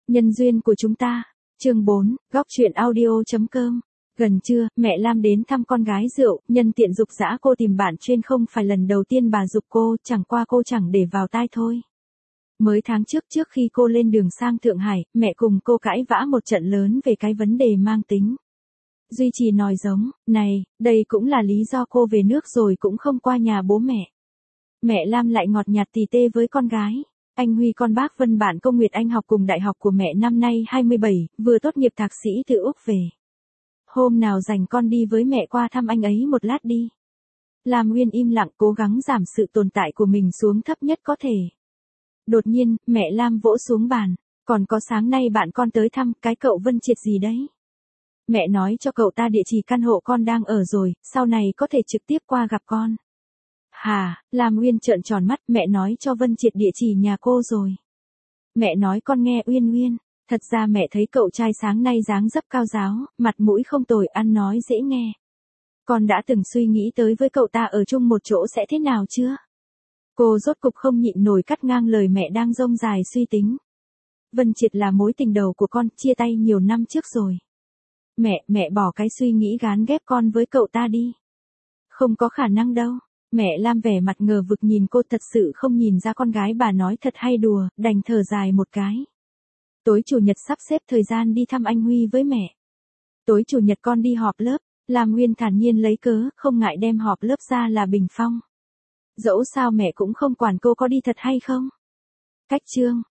Nhân duyên của chúng ta. Chương 4, góc truyện audio.com. Gần trưa, mẹ Lam đến thăm con gái rượu, nhân tiện giục giã cô tìm bạn trên không phải lần đầu tiên bà giục cô, chẳng qua cô chẳng để vào tai thôi. Mới tháng trước khi cô lên đường sang Thượng Hải, mẹ cùng cô cãi vã một trận lớn về cái vấn đề mang tính duy trì nòi giống, này, đây cũng là lý do cô về nước rồi cũng không qua nhà bố mẹ. Mẹ Lam lại ngọt nhạt tì tê với con gái. Anh Huy con bác Vân bạn công Nguyệt Anh học cùng đại học của mẹ năm nay 27, vừa tốt nghiệp thạc sĩ từ Úc về. Hôm nào rảnh con đi với mẹ qua thăm anh ấy một lát đi. Lam Nguyên im lặng cố gắng giảm sự tồn tại của mình xuống thấp nhất có thể. Đột nhiên, mẹ Lam vỗ xuống bàn. Còn có sáng nay bạn con tới thăm, cái cậu Vân Triệt gì đấy. Mẹ nói cho cậu ta địa chỉ căn hộ con đang ở rồi, sau này có thể trực tiếp qua gặp con. Hà, Lam Uyên trợn tròn mắt, mẹ nói cho Vân Triệt địa chỉ nhà cô rồi. Mẹ nói con nghe Uyên Uyên, thật ra mẹ thấy cậu trai sáng nay dáng dấp cao giáo, mặt mũi không tồi, ăn nói dễ nghe. Con đã từng suy nghĩ tới với cậu ta ở chung một chỗ sẽ thế nào chưa? Cô rốt cục không nhịn nổi cắt ngang lời mẹ đang dông dài suy tính. Vân Triệt là mối tình đầu của con, chia tay nhiều năm trước rồi. Mẹ bỏ cái suy nghĩ gán ghép con với cậu ta đi. Không có khả năng đâu. Mẹ Lam vẻ mặt ngờ vực nhìn cô, thật sự không nhìn ra con gái bà nói thật hay đùa, đành thở dài một cái. Tối chủ nhật sắp xếp thời gian đi thăm anh Huy với mẹ. Tối chủ nhật con đi họp lớp, Lam Nguyên thản nhiên lấy cớ, không ngại đem họp lớp ra là bình phong. Dẫu sao mẹ cũng không quản cô có đi thật hay không. Cách chương.